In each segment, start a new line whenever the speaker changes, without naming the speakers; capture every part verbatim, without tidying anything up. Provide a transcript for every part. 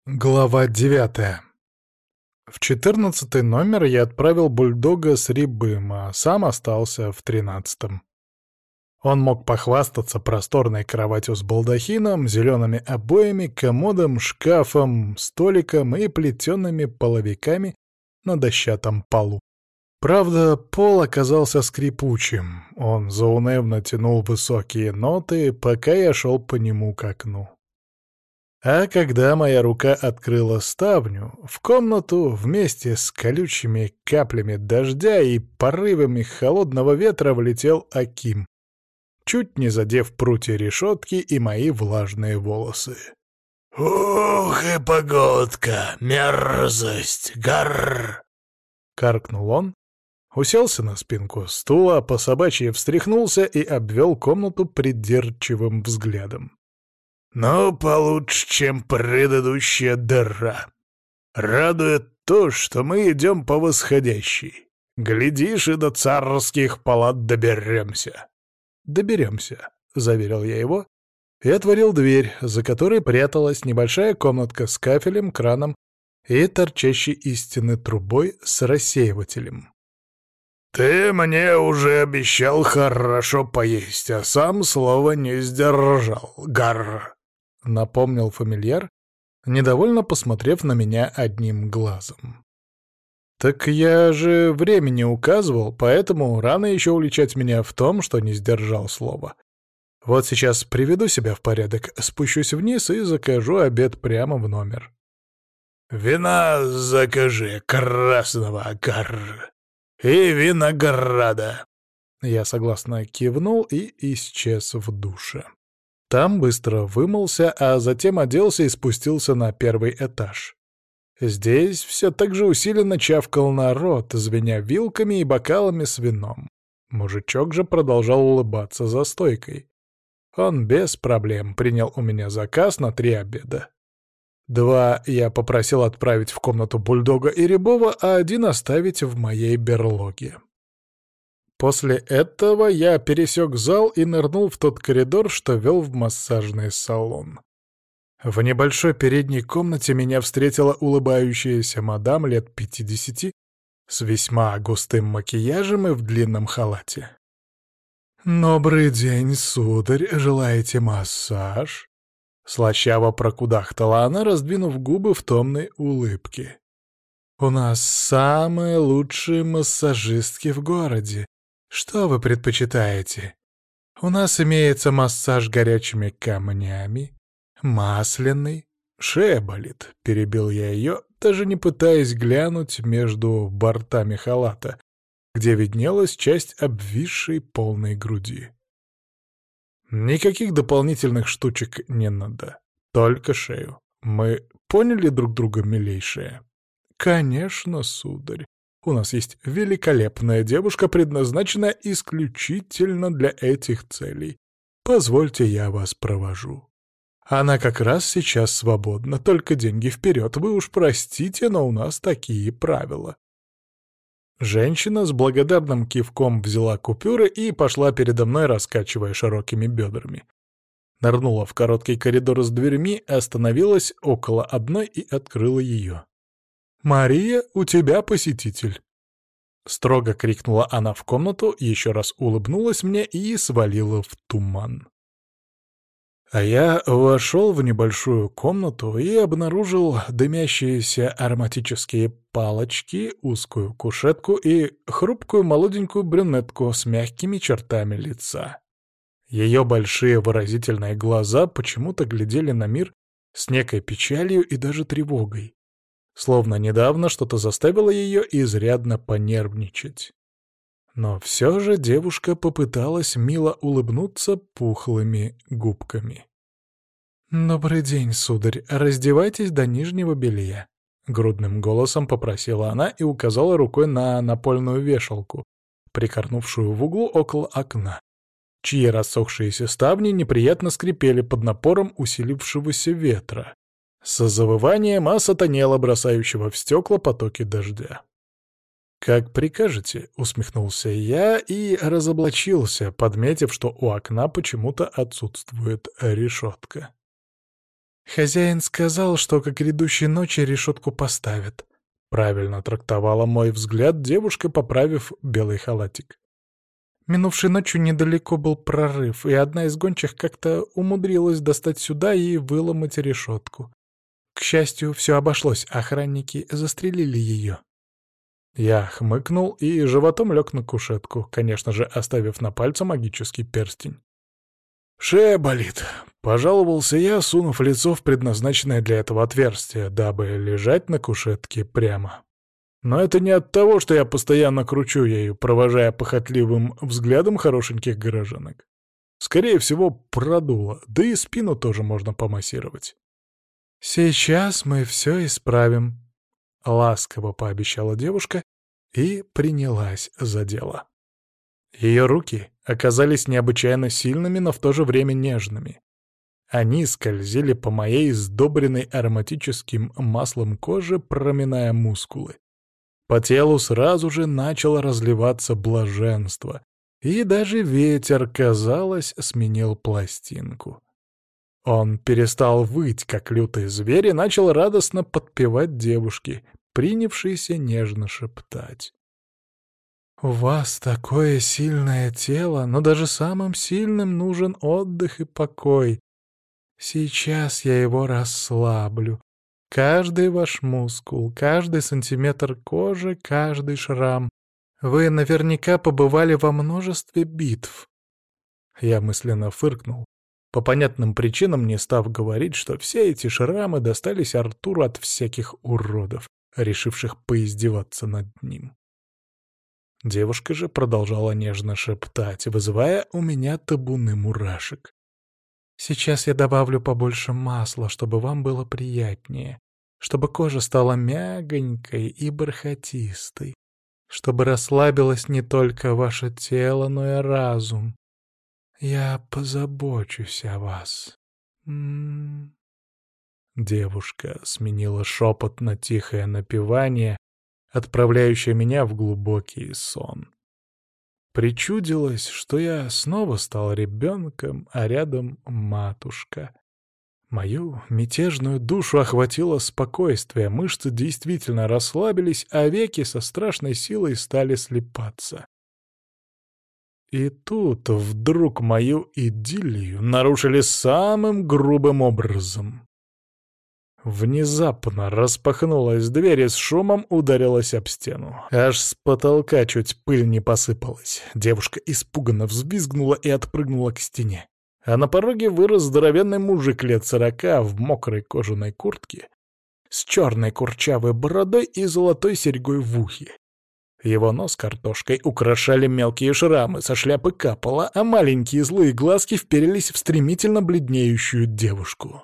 Глава девятая. В четырнадцатый номер я отправил бульдога с Рябым, а сам остался в тринадцатом. Он мог похвастаться просторной кроватью с балдахином, зелеными обоями, комодом, шкафом, столиком и плетеными половиками на дощатом полу. Правда, пол оказался скрипучим. Он заунывно тянул высокие ноты, пока я шел по нему к окну. А когда моя рука открыла ставню, в комнату вместе с колючими каплями дождя и порывами холодного ветра влетел Аким, чуть не задев прутья решетки и мои влажные волосы.
«Ух и погодка! Мерзость! Гарр!»
— каркнул он, уселся на спинку стула, по собачьи встряхнулся и обвел комнату придирчивым взглядом.
«Ну, получше, чем предыдущая дыра. Радует то, что мы идем по восходящей. Глядишь, и до царских палат доберемся».
«Доберемся», — заверил я его, и отворил дверь, за которой пряталась небольшая комнатка с кафелем, краном и торчащей из стены трубой с рассеивателем.
«Ты мне уже обещал хорошо поесть, а сам слова не сдержал, Гарр», —
напомнил фамильяр, недовольно посмотрев на меня одним глазом. «Так я же времени указывал, поэтому рано еще уличать меня в том, что не сдержал слова. Вот сейчас приведу себя в порядок, спущусь вниз и закажу обед прямо в номер».
«Вина закажи, красного, Гарр, и винограда».
Я согласно кивнул и исчез в душе. Там быстро вымылся, а затем оделся и спустился на первый этаж. Здесь все так же усиленно чавкал народ, звеня вилками и бокалами с вином. Мужичок же продолжал улыбаться за стойкой. Он без проблем принял у меня заказ на три обеда. Два я попросил отправить в комнату бульдога и Рябова, а один оставить в моей берлоге. После этого я пересек зал и нырнул в тот коридор, что вел в массажный салон. В небольшой передней комнате меня встретила улыбающаяся мадам лет пятидесяти с весьма густым макияжем и в длинном халате. «Добрый день, сударь, желаете массаж?» Слащаво прокудахтала она, раздвинув губы в томной улыбке. «У нас самые лучшие массажистки в городе. Что вы предпочитаете? У нас имеется массаж горячими камнями, масляный». «Шея болит», — перебил я ее, даже не пытаясь глянуть между бортами халата, где виднелась часть обвисшей полной груди. «Никаких дополнительных штучек не надо, только шею. Мы поняли друг друга, милейшая?» «Конечно, сударь. У нас есть великолепная девушка, предназначенная исключительно для этих целей. Позвольте, я вас провожу. Она как раз сейчас свободна, только деньги вперед. Вы уж простите, но у нас такие правила». Женщина с благодарным кивком взяла купюры и пошла передо мной, раскачивая широкими бедрами. Нырнула в короткий коридор с дверьми, остановилась около одной и открыла ее. «Мария, у тебя посетитель!» Строго крикнула она в комнату, еще раз улыбнулась мне и свалила в туман. А я вошел в небольшую комнату и обнаружил дымящиеся ароматические палочки, узкую кушетку и хрупкую молоденькую брюнетку с мягкими чертами лица. Ее большие выразительные глаза почему-то глядели на мир с некой печалью и даже тревогой, словно недавно что-то заставило ее изрядно понервничать. Но все же девушка попыталась мило улыбнуться пухлыми губками. «Добрый день, сударь, раздевайтесь до нижнего белья», — грудным голосом попросила она и указала рукой на напольную вешалку, прикорнувшую в углу около окна, чьи рассохшиеся ставни неприятно скрипели под напором усилившегося ветра, с завыванием осатанело бросающего в стекла потоки дождя. «Как прикажете», — усмехнулся я и разоблачился, подметив, что у окна почему-то отсутствует решетка. Хозяин сказал, что к грядущей ночи решетку поставят. Правильно трактовала мой взгляд девушка, поправив белый халатик. Минувшей ночью недалеко был прорыв, и одна из гончих как-то умудрилась достать сюда и выломать решетку. К счастью, все обошлось, охранники застрелили ее. Я хмыкнул и животом лег на кушетку, конечно же, оставив на пальце магический перстень. «Шея болит», — пожаловался я, сунув лицо в предназначенное для этого отверстие, дабы лежать на кушетке прямо. Но это не от того, что я постоянно кручу ею, провожая похотливым взглядом хорошеньких горожанок. Скорее всего, продуло, да и спину тоже можно помассировать. «Сейчас мы все исправим», — ласково пообещала девушка и принялась за дело. Ее руки оказались необычайно сильными, но в то же время нежными. Они скользили по моей сдобренной ароматическим маслом коже, проминая мускулы. По телу сразу же начало разливаться блаженство, и даже ветер, казалось, сменил пластинку. Он перестал выть, как лютый зверь, и начал радостно подпевать девушке, принявшейся нежно шептать. «У вас такое сильное тело, но даже самым сильным нужен отдых и покой. Сейчас я его расслаблю. Каждый ваш мускул, каждый сантиметр кожи, каждый шрам. Вы наверняка побывали во множестве битв». Я мысленно фыркнул, по понятным причинам не став говорить, что все эти шрамы достались Артуру от всяких уродов, решивших поиздеваться над ним. Девушка же продолжала нежно шептать, вызывая у меня табуны мурашек. «Сейчас я добавлю побольше масла, чтобы вам было приятнее, чтобы кожа стала мягонькой и бархатистой, чтобы расслабилось не только ваше тело, но и разум. Я позабочусь о вас». М-м-м. Девушка сменила шепот на тихое напевание, отправляющее меня в глубокий сон. Причудилось, что я снова стал ребенком, а рядом матушка. Мою мятежную душу охватило спокойствие, мышцы действительно расслабились, а веки со страшной силой стали слипаться. И тут вдруг мою идиллию нарушили самым грубым образом. Внезапно распахнулась дверь и с шумом ударилась об стену. Аж с потолка чуть пыль не посыпалась. Девушка испуганно взвизгнула и отпрыгнула к стене. А на пороге вырос здоровенный мужик лет сорока в мокрой кожаной куртке, с черной курчавой бородой и золотой серьгой в ухе. Его нос картошкой украшали мелкие шрамы, со шляпы капало, а маленькие злые глазки вперились в стремительно бледнеющую девушку.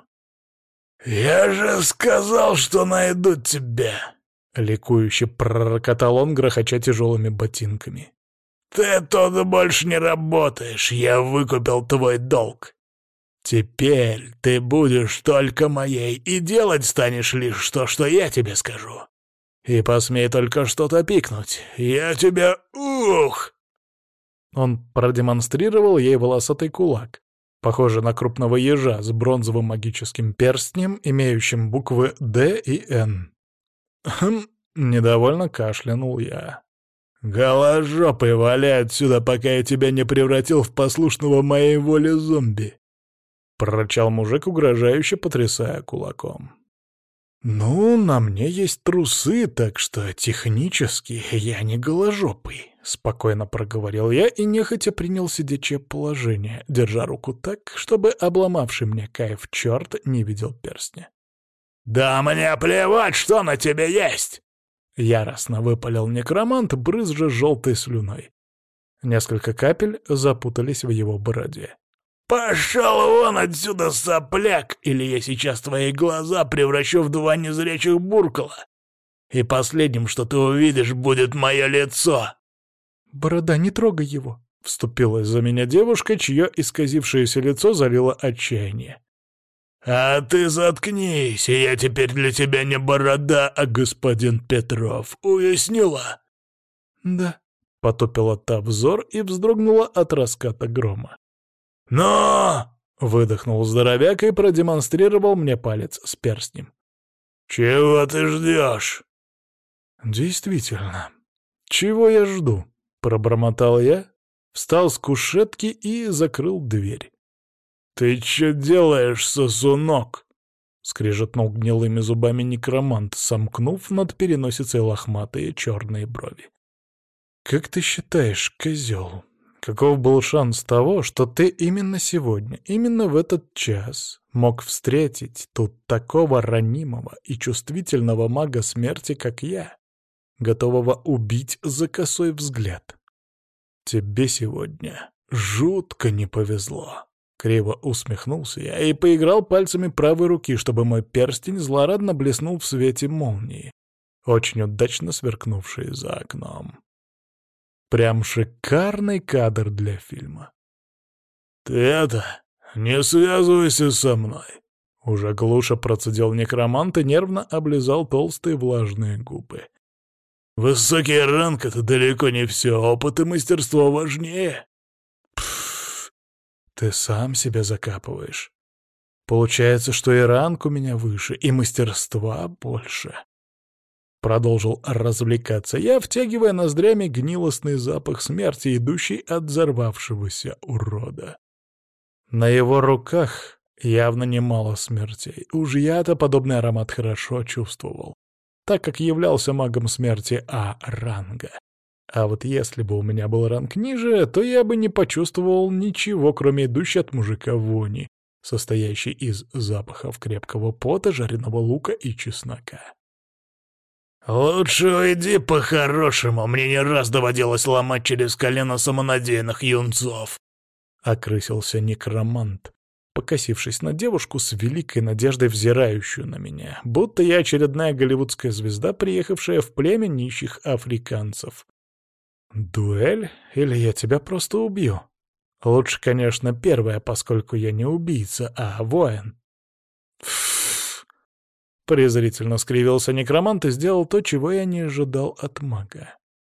«Я же сказал, что найду тебя!»
— ликующе пророкотал он, грохоча тяжелыми ботинками.
«Ты тут больше не работаешь, я выкупил твой долг. Теперь ты будешь только моей и делать станешь лишь то, что я тебе скажу. И посмей только что-то пикнуть, я тебя... Ух!»
Он продемонстрировал ей волосатый кулак, похожий на крупного ежа с бронзовым магическим перстнем, имеющим буквы «Д» и «Н». «Хм», — недовольно кашлянул я.
«Голожопый, валяй отсюда, пока я тебя не превратил в послушного моей воле зомби!»
— прорычал мужик, угрожающе потрясая кулаком. «Ну, на мне есть трусы, так что технически я не голожопый», — спокойно проговорил я и нехотя принял сидячее положение, держа руку так, чтобы обломавший мне кайф черт не видел перстня.
«Да мне плевать, что на тебе есть!»
— яростно выпалил некромант, брызжа желтой слюной. Несколько капель запутались в его бороде.
«Пошел вон отсюда, сопляк, или я сейчас твои глаза превращу в два незрячих буркала, и последним, что ты увидишь, будет мое лицо!»
«Борода, не трогай его!» — вступилась за меня девушка, чье исказившееся лицо залило отчаяние.
«А ты заткнись, и я теперь для тебя не борода, а господин Петров. Уяснила?»
«Да», — потупила та взор и вздрогнула от раската грома.
«Но!» —
Выдохнул здоровяк и продемонстрировал мне палец с перстнем.
«Чего ты ждешь?»
«Действительно, чего я жду?» — пробормотал я, встал с кушетки и закрыл дверь.
«Ты чё делаешь, сосунок?»
— скрежетнул гнилыми зубами некромант, сомкнув над переносицей лохматые черные брови. «Как ты считаешь, козел, каков был шанс того, что ты именно сегодня, именно в этот час мог встретить тут такого ранимого и чувствительного мага смерти, как я, готового убить за косой взгляд? Тебе сегодня жутко не повезло». Криво усмехнулся я и поиграл пальцами правой руки, чтобы мой перстень злорадно блеснул в свете молнии, очень удачно сверкнувшей за окном. Прям шикарный кадр для фильма.
«Ты это, не связывайся со мной!»
Уже глуше процедил некромант и нервно облизал толстые влажные губы.
«Высокий ранг — это далеко не все, опыт и мастерство важнее!»
Ты сам себя закапываешь. Получается, что и ранг у меня выше, и мастерства больше. Продолжил развлекаться я, втягивая ноздрями гнилостный запах смерти, идущий от взорвавшегося урода. На его руках явно немало смертей. Уж я-то подобный аромат хорошо чувствовал, так как являлся магом смерти А-ранга. А вот если бы у меня был ранг ниже, то я бы не почувствовал ничего, кроме идущей от мужика вони, состоящей из запахов крепкого пота, жареного лука и чеснока.
«Лучше уйди по-хорошему, мне не раз доводилось ломать через колено самонадеянных юнцов»,
— окрысился некромант, покосившись на девушку с великой надеждой, взирающую на меня, будто я очередная голливудская звезда, приехавшая в племя нищих африканцев. «Дуэль? Или я тебя просто убью? Лучше, конечно, первое, поскольку я не убийца, а воин». «Фф!» — презрительно скривился некромант и сделал то, чего я не ожидал от мага.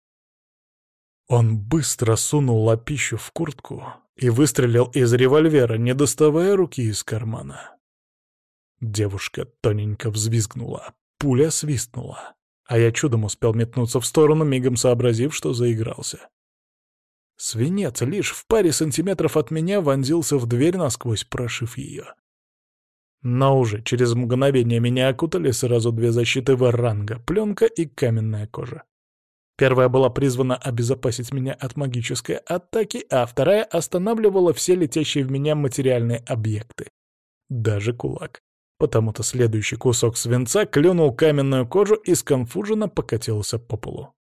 Он быстро сунул лапищу в куртку и выстрелил из револьвера, не доставая руки из кармана. Девушка тоненько взвизгнула, пуля свистнула. А я чудом успел метнуться в сторону, мигом сообразив, что заигрался. Свинец лишь в паре сантиметров от меня вонзился в дверь, насквозь прошив ее. Но уже через мгновение меня окутали сразу две защиты В-ранга — пленка и каменная кожа. Первая была призвана обезопасить меня от магической атаки, а вторая останавливала все летящие в меня материальные объекты. Даже кулак. Потому-то следующий кусок свинца клюнул каменную кожу и сконфуженно покатился по полу.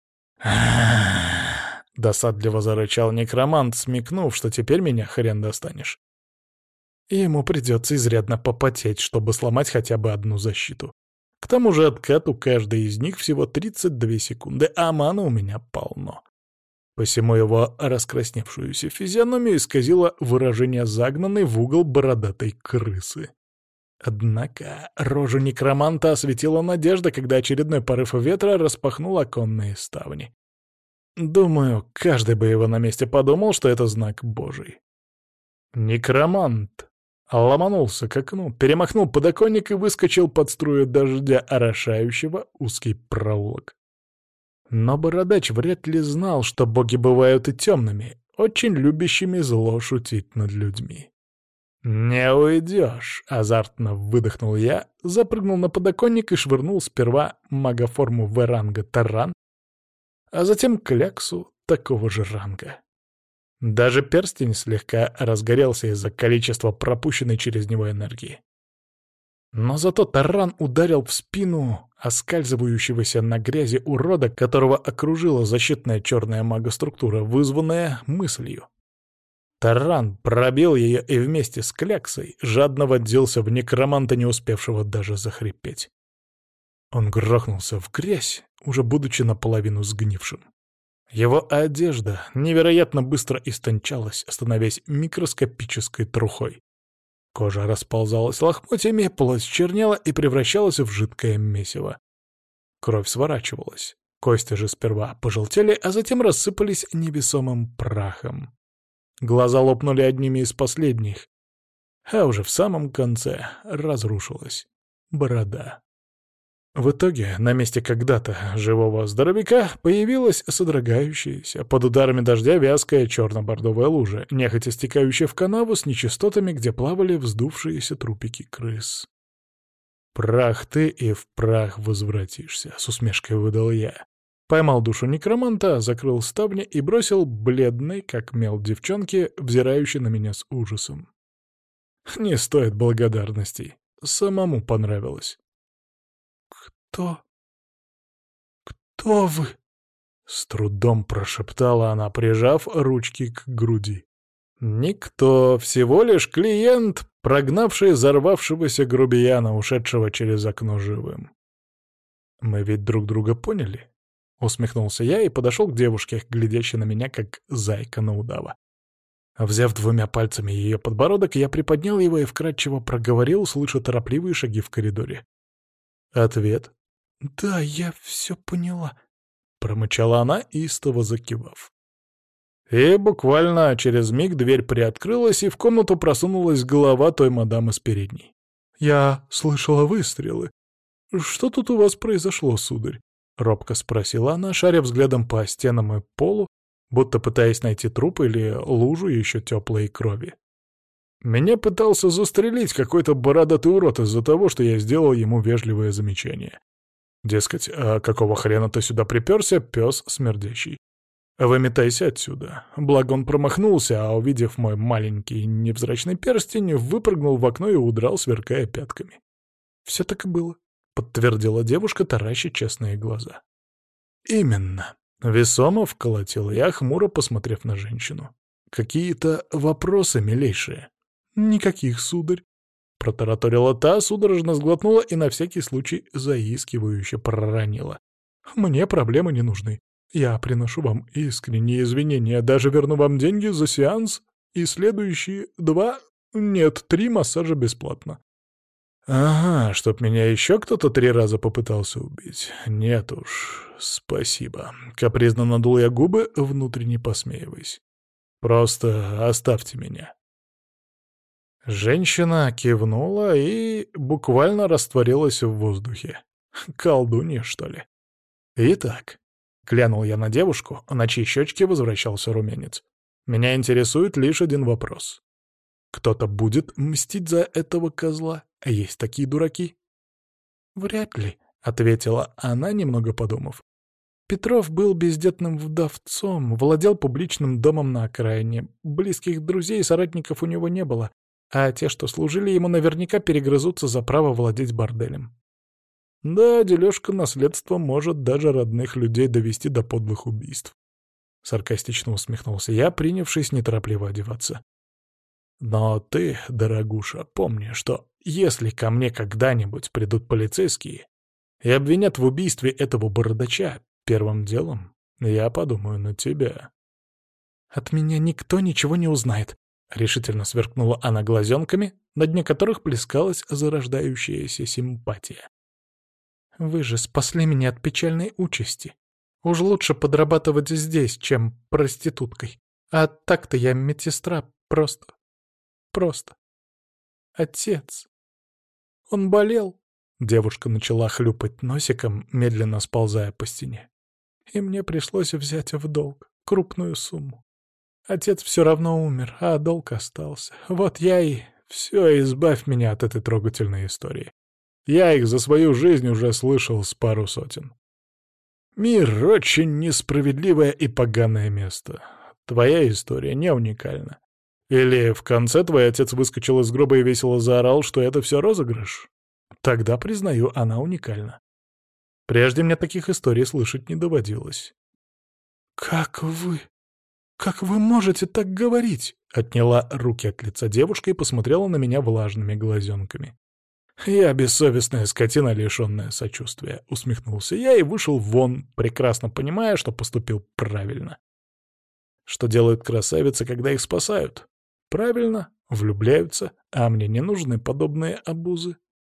Досадливо зарычал некромант, смекнув, что теперь меня хрен достанешь. И ему придется изрядно попотеть, чтобы сломать хотя бы одну защиту. К тому же откат у каждой из них всего тридцать две секунды, а маны у меня полно. Посему его раскрасневшуюся физиономию исказило выражение загнанной в угол бородатой крысы. Однако рожу некроманта осветила надежда, когда очередной порыв ветра распахнул оконные ставни. Думаю, каждый бы его на месте подумал, что это знак Божий. Некромант ломанулся к окну, перемахнул подоконник и выскочил под струю дождя, орошающего узкий проулок. Но бородач вряд ли знал, что боги бывают и темными, очень любящими зло шутить над людьми. «Не уйдешь!» — азартно выдохнул я, запрыгнул на подоконник и швырнул сперва магоформу В-ранга таран, а затем кляксу такого же ранга. Даже перстень слегка разгорелся из-за количества пропущенной через него энергии. Но зато таран ударил в спину оскальзывающегося на грязи урода, которого окружила защитная черная магоструктура, вызванная мыслью. Таран пробил ее и вместе с кляксой жадно вонзился в некроманта, не успевшего даже захрипеть. Он грохнулся в грязь, уже будучи наполовину сгнившим. Его одежда невероятно быстро истончалась, становясь микроскопической трухой. Кожа расползалась лохмотьями, плоть чернела и превращалась в жидкое месиво. Кровь сворачивалась. Кости же сперва пожелтели, а затем рассыпались невесомым прахом. Глаза лопнули одними из последних, а уже в самом конце разрушилась борода. В итоге на месте когда-то живого здоровяка появилась содрогающаяся под ударами дождя вязкая черно-бордовая лужа, нехотя стекающая в канаву с нечистотами, где плавали вздувшиеся трупики крыс. «Прах ты и в прах возвратишься», — с усмешкой выдал я. Поймал душу некроманта, закрыл ставни и бросил бледной, как мел девчонки, взирающей на меня с ужасом. Не стоит благодарностей. Самому понравилось. «Кто? Кто вы?» — с трудом прошептала она, прижав ручки к груди. «Никто, всего лишь клиент, прогнавший взорвавшегося грубияна, ушедшего через окно живым». «Мы ведь друг друга поняли?» — усмехнулся я и подошел к девушке, глядящей на меня, как зайка на удава. Взяв двумя пальцами ее подбородок, я приподнял его и вкратчиво проговорил, слыша торопливые шаги в коридоре. Ответ: «Да, я все поняла», — промычала она, истово закивав. И буквально через миг дверь приоткрылась, и в комнату просунулась голова той мадамы с передней. «Я слышала выстрелы. Что тут у вас произошло, сударь?» — робко спросила она, шаря взглядом по стенам и полу, будто пытаясь найти труп или лужу еще теплой крови. Меня пытался застрелить какой-то бородатый урод из-за того, что я сделал ему вежливое замечание. Дескать, а какого хрена ты сюда приперся, пес смердящий? Выметайся отсюда. Благо он промахнулся, а увидев мой маленький невзрачный перстень, выпрыгнул в окно и удрал, сверкая пятками. «Все так и было», — подтвердила девушка, тараща честные глаза. «Именно», — весомо вколотил я, хмуро посмотрев на женщину. «Какие-то вопросы, милейшие?» «Никаких, сударь», — протараторила та, судорожно сглотнула и на всякий случай заискивающе проронила. «Мне проблемы не нужны. Я приношу вам искренние извинения, даже верну вам деньги за сеанс и следующие два, нет, три массажа бесплатно». «Ага, чтоб меня еще кто-то три раза попытался убить. Нет уж, спасибо». Капризно надул я губы, внутренне посмеиваясь. «Просто оставьте меня». Женщина кивнула и буквально растворилась в воздухе. Колдунья, что ли? Итак, глянул я на девушку, на чьи щечки возвращался румянец. Меня интересует лишь один вопрос. Кто-то будет мстить за этого козла? Есть такие дураки? Вряд ли, — ответила она, немного подумав. Петров был бездетным вдовцом, владел публичным домом на окраине. Близких друзей и соратников у него не было, а те, что служили ему, наверняка перегрызутся за право владеть борделем. Да, дележка наследства может даже родных людей довести до подлых убийств. Саркастично усмехнулся я, принявшись неторопливо одеваться. Но ты, дорогуша, помни, что если ко мне когда-нибудь придут полицейские и обвинят в убийстве этого бородача, первым делом я подумаю на тебя. От меня никто ничего не узнает. — решительно сверкнула она глазенками, на дне которых плескалась зарождающаяся симпатия. «Вы же спасли меня от печальной участи. Уж лучше подрабатывать здесь, чем проституткой. А так-то я медсестра просто. Просто. Отец. Он болел». Девушка начала хлюпать носиком, медленно сползая по стене. «И мне пришлось взять в долг крупную сумму. Отец все равно умер, а долг остался. Вот я и... Все, избавь меня от этой трогательной истории. Я их за свою жизнь уже слышал с пару сотен. Мир — очень несправедливое и поганое место. Твоя история не уникальна. Или в конце твой отец выскочил из гроба и весело заорал, что это все розыгрыш? Тогда, признаю, она уникальна. Прежде мне таких историй слышать не доводилось. «Как вы... как вы можете так говорить?» — отняла руки от лица девушка и посмотрела на меня влажными глазенками. «Я бессовестная скотина, лишенная сочувствия», — усмехнулся я и вышел вон, прекрасно понимая, что поступил правильно. Что делают красавицы, когда их спасают? Правильно, влюбляются, а мне не нужны подобные обузы.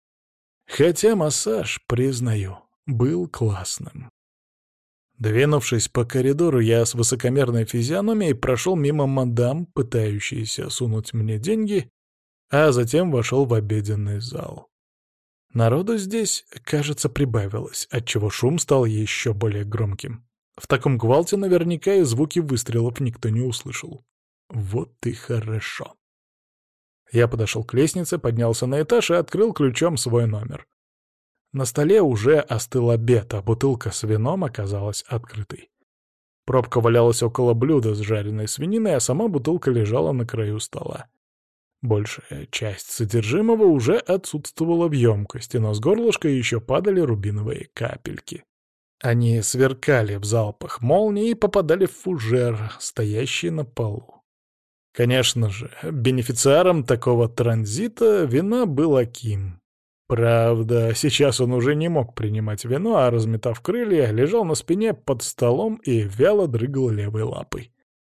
Хотя массаж, признаю, был классным. Двинувшись по коридору, я с высокомерной физиономией прошел мимо мадам, пытающейся сунуть мне деньги, а затем вошел в обеденный зал. Народу здесь, кажется, прибавилось, отчего шум стал еще более громким. В таком гвалте наверняка и звуки выстрелов никто не услышал. Вот и хорошо. Я подошел к лестнице, поднялся на этаж и открыл ключом свой номер. На столе уже остыл обед, а бутылка с вином оказалась открытой. Пробка валялась около блюда с жареной свининой, а сама бутылка лежала на краю стола. Большая часть содержимого уже отсутствовала в емкости, но с горлышка еще падали рубиновые капельки. Они сверкали в залпах молнии и попадали в фужер, стоящий на полу. Конечно же, бенефициаром такого транзита вина был Аким. Правда, сейчас он уже не мог принимать вино, а, разметав крылья, лежал на спине под столом и вяло дрыгал левой лапой.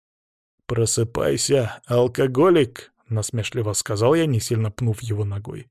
«Просыпайся, алкоголик!» — насмешливо сказал я, не сильно пнув его ногой.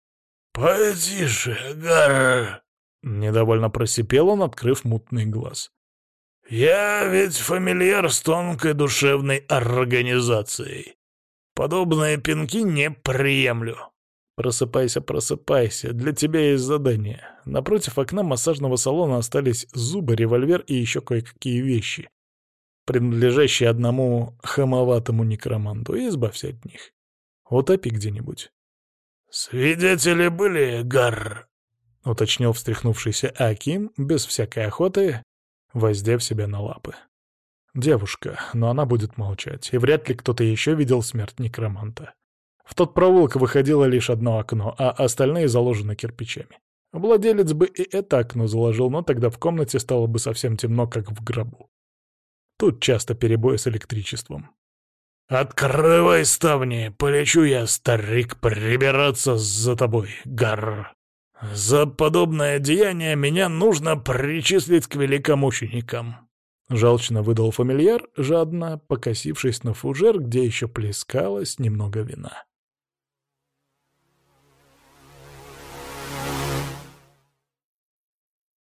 «Потише, Гарр!»
— недовольно просипел он, открыв мутный глаз.
«Я ведь фамильяр с тонкой душевной организацией. Подобные пинки не приемлю».
«Просыпайся, просыпайся, для тебя есть задание. Напротив окна массажного салона остались зубы, револьвер и еще кое-какие вещи, принадлежащие одному хамоватому некроманту, и избавься от них. Утопи где-нибудь».
«Свидетели были, Гарр?»
— уточнил встряхнувшийся Аким, без всякой охоты, воздев себя на лапы. «Девушка, но она будет молчать, и вряд ли кто-то еще видел смерть некроманта. В тот проулок выходило лишь одно окно, а остальные заложены кирпичами. Владелец бы и это окно заложил, но тогда в комнате стало бы совсем темно, как в гробу. Тут часто перебои с электричеством».
«Открывай ставни, полечу я, старик, прибираться за тобой, Гарр. За подобное деяние меня нужно причислить к великомученикам».
Жалчно выдал фамильяр, жадно покосившись на фужер, где еще плескалось немного вина.